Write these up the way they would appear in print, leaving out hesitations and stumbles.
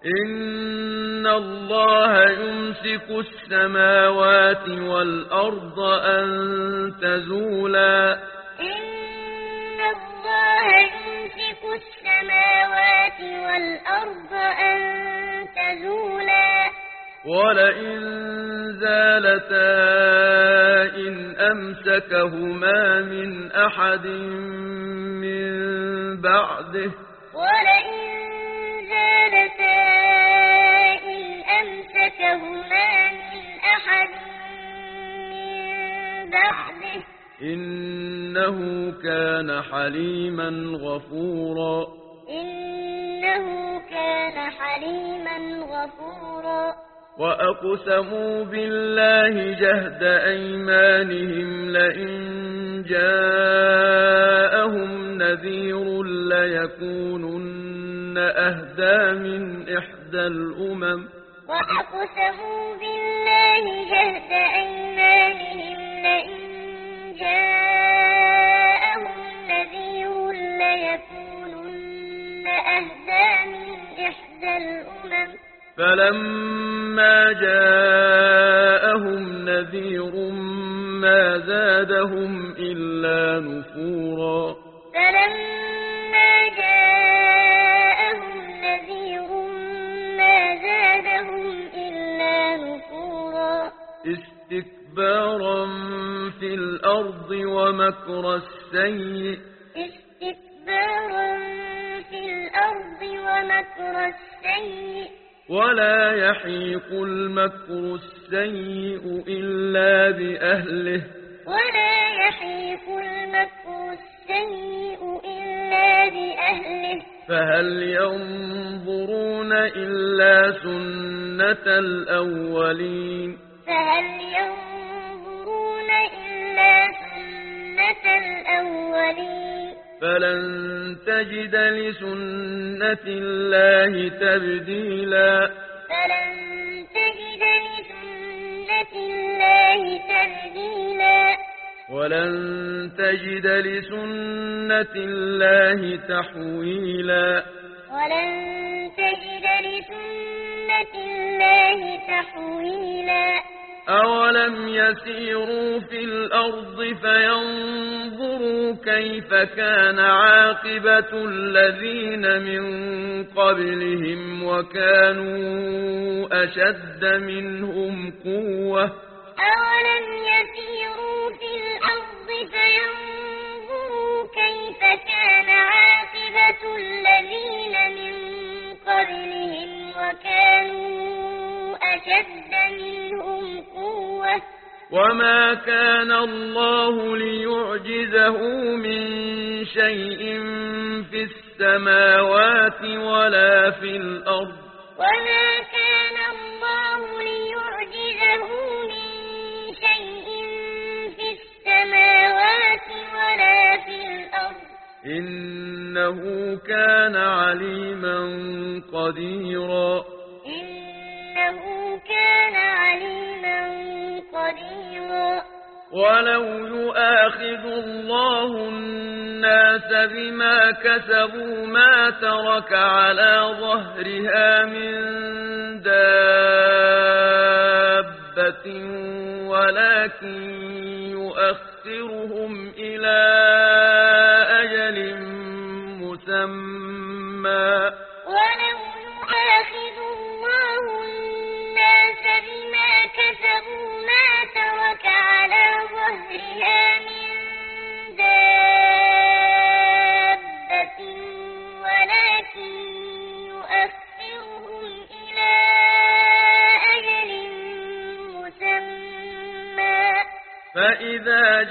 إن الله يمسك السماوات والأرض أن تزولا إن الله يمسك السماوات والأرض أن تزولا ولئن زالتا إن أمسكهما من أحد من بعده ولئن زالتا إن أمسكهما من أحد من بعده إنه كان حليما غفورا إنه كان حليما غفورا وأقسموا بالله جهد أيمانهم لئن جاءهم نذير ليكونن أهدى من إحدى الأمم وأقسموا بالله جهد أيمانهم لئن جاءهم نذير ليكونن أهدى من إحدى الأمم فلما جاءهم نذير ما زادهم إلا نفورا فلما جاءهم نذير ما زادهم إلا نفورا استكبارا في الأرض ومكر السيء استكبارا في الأرض ومكر السيء ولا يحيق المكر السيء إلا بأهله ولا يحيق المكر السيء إلا بأهله فهل ينظرون إلا سنة الأولين فهل ينظرون إلا سنة الأولين فلن تجد لسنة الله تبديلا فلن تجد لسنة الله تبديلا ولن تجد لسنة الله تحويلا ولن تجد لسنة الله تحويلا أولم يسيروا في الأرض فينظروا كيف كان عاقبة الذين من قبلهم وكانوا أشد منهم قوة أولم يسيروا في الأرض فينظروا كيف كان عاقبة الذين من قبلهم وكانوا أشد منهم قوة وما كان الله ليعجزه من شيء في السماوات ولا في الأرض وما كان الله ليعجزه من شيء في السماوات ولا في الأرض إنه كان عليما قديرا إنه كان عليما قديرا ولو يؤاخذ الله الناس بما كسبوا ما ترك على ظهرها من دابة ولكن يؤخرهم إلى أجل مسمى ولو يؤاخذ الله الناس بما كسبوا ما ترك على ظهرها من دابة ولكن يؤخرهم إلى أجل مسمى فإذا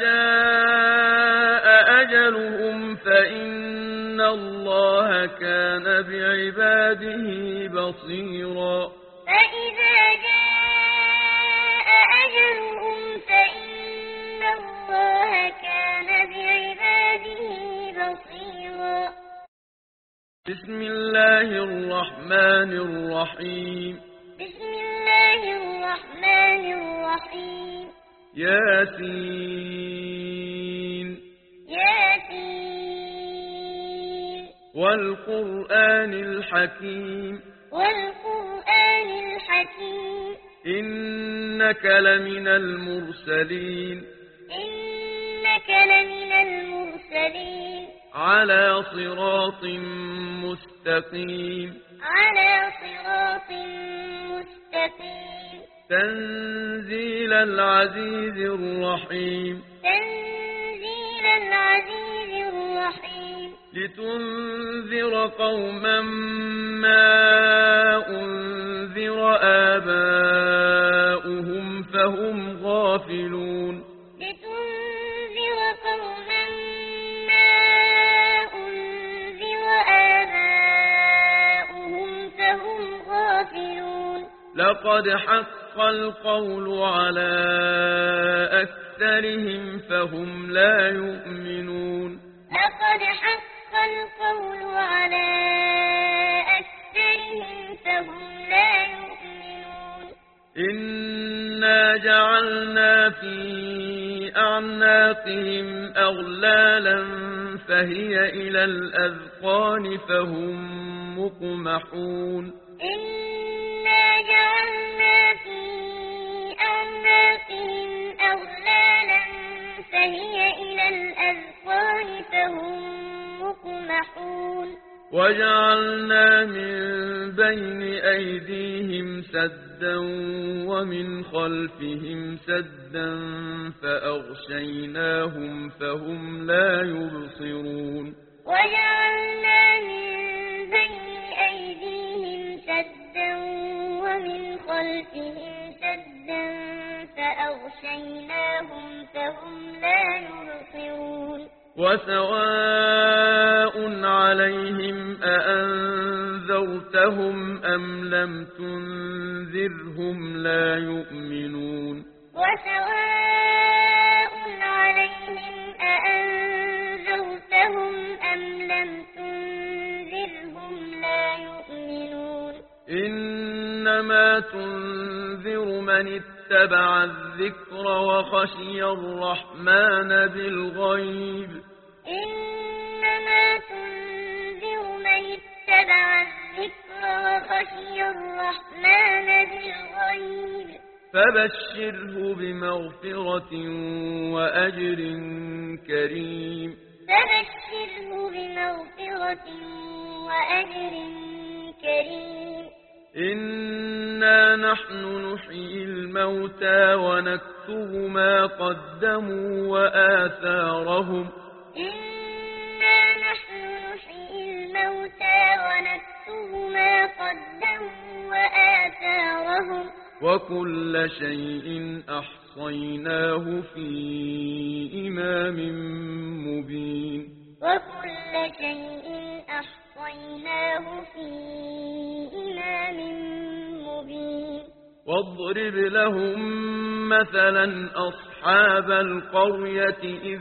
جاء أجلهم فإن الله كان بعباده بصيرا فإذا جاء أجلهم فإن الله كان بعباده بصيرا بسم الله الرحمن الرحيم بسم الله الرحمن الرحيم ياسين ياسين والقرآن الحكيم والقرآن إنك لمن المرسلين إنك لمن المرسلين على صراط مستقيم على صراط مستقيم تنزيل العزيز الرحيم تنزيل العزيز الرحيم لتنذر قوما ما أنذر آباؤهم فهم غافلون لتنذر قوما ما أنذر آباؤهم فهم غافلون لقد حق القول على أكثرهم فهم لا يؤمنون لقد حق القول على أكثرهم فهم لا يؤمنون إنا جعلنا في أعناقهم أغلالا فهي إلى الأذقان فهم مقمحون إنا جعلنا في أعناقهم أغلالا فهي إلى الأذقان فهم مقمحون وجعلنا من بين أيديهم سدا ومن خلفهم سدا فأغشيناهم فهم لا يبصرون وجعلنا من بين أيديهم سدا ومن خلفهم سدا فأغشيناهم فهم لا يبصرون وسواء عليهم أأنذرتهم أم لم تنذرهم لا يؤمنون وسواء عليهم أأنذرتهم أم لم تنذرهم لا يؤمنون إنما تنذر من اتبع الذكر وخشي الرحمن بالغيب إنما تنذر من اتبع الذكر وخشي الرحمن بالغيب فبشره بمغفرة وأجر كريم فبشره بمغفرة وأجر كريم إنا نحن نحيي الموتى ونكتب ما قدموا وآثارهم إنا نحن نحيي الموتى ونكتب ما قدموا وآثارهم وكل شيء أحصيناه في إمام مبين وكل شيء أحصيناه في إمام مبين واضرب لهم مثلا أصحاب القرية إذ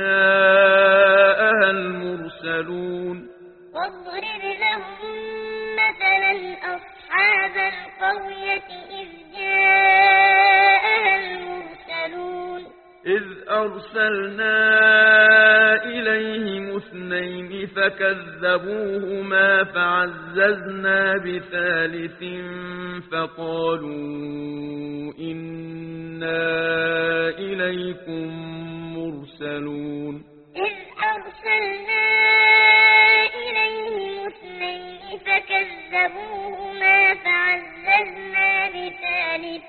جاءها المرسلون واضرب لهم مثلا أصحاب القرية إذ جاءها المرسلون إذ أرسلنا إليهم اثنين فكذبوهما فعززنا بثالث فقالوا إنا إليكم مرسلون إذ أرسلنا إليهم اثنين فكذبوهما فعززنا بثالث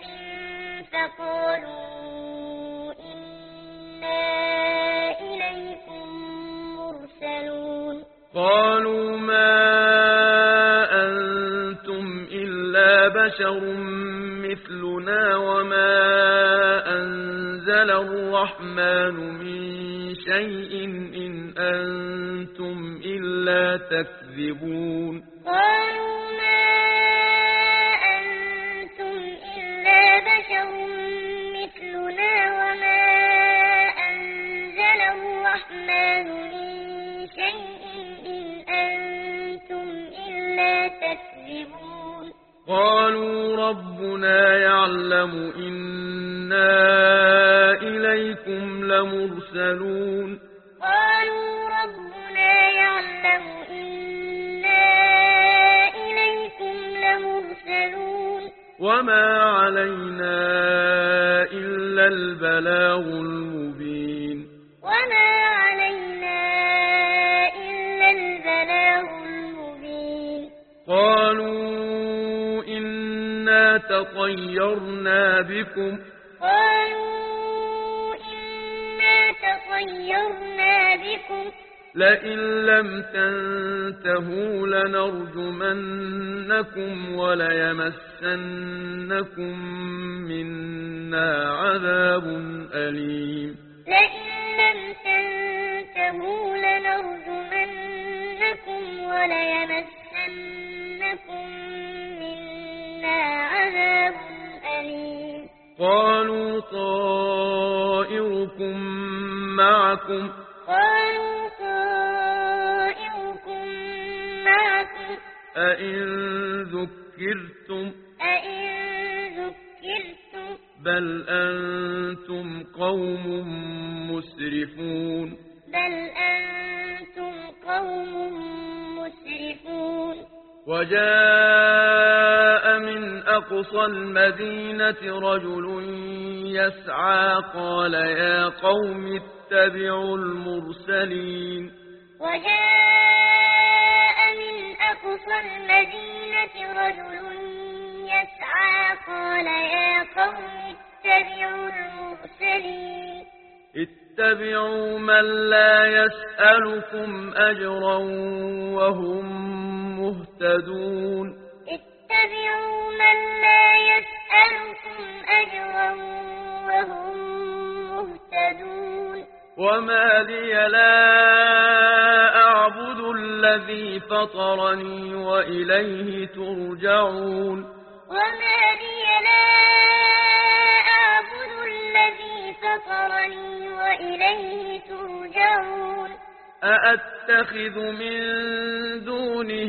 فقالوا إنا إليكم مرسلون قالوا ما أنتم إلا بشر مثلنا وما أنزل الرحمن من شيء إن أنتم إلا تكذبون قالوا ما أنتم إلا بشر مثلنا وما أنزل الرحمن من شيء إن أنتم إلا تكذبون قالوا ربنا يعلم إنا إليكم لمرسلون قالوا ربنا يعلم إنا إليكم لمرسلون وما علينا إلا البلاغ المبين وما علينا إلا البلاغ المبين قالوا إنا تطيرنا بكم لئن لم تنتهوا لنرجمنكم وليمسنكم منا عذاب أليم لئن لم تنتهوا لنرجمنكم وليمسنكم منا عذاب أليم قالوا طائركم معكم أئن ذكرتم بل أنتم قوم مسرفون وجاء من أقصى المدينة رجل يسعى قال يا قوم اتبعوا المرسلين وجاء من أقصى المدينة رجل يسعى قال يا قوم اتبعوا المرسلين اتبعوا من لا يسألكم أجرا وهم مهتدون اتبعوا من لا يسألكم أجرا وهم مهتدون وما لي لا أعبد الذي فطرني وإليه ترجعون وما لي لا أعبد الذي فطرني وإليه ترجعون أأتخذ من دونه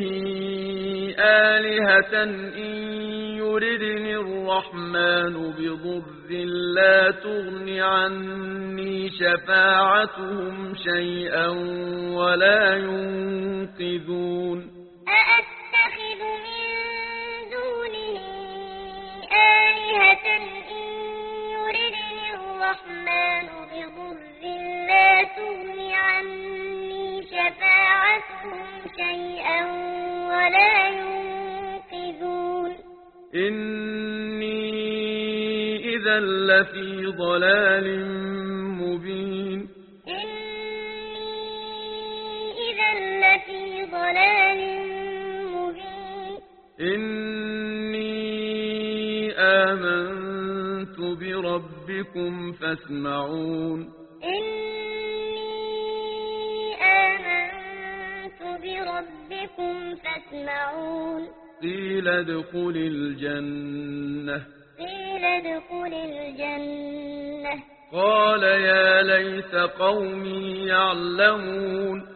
آلهة إن يردني الرحمن بضر لا تغن عني شفاعتهم شيئا ولا ينقذون أأتخذ من دونه آلهة إن يردني الرحمن بضر لا تغن عني شفاعتهم شيئا ولا ينقذون إني إذا لفي ضلال مبين إني آمنت بربكم فاسمعون قيل ادخل الجنة قال يا ليت قومي يعلمون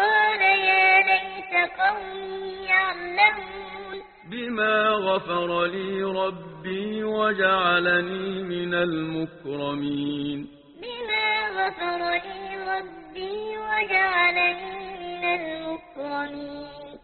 بما غفر لي ربي وجعلني من المكرمين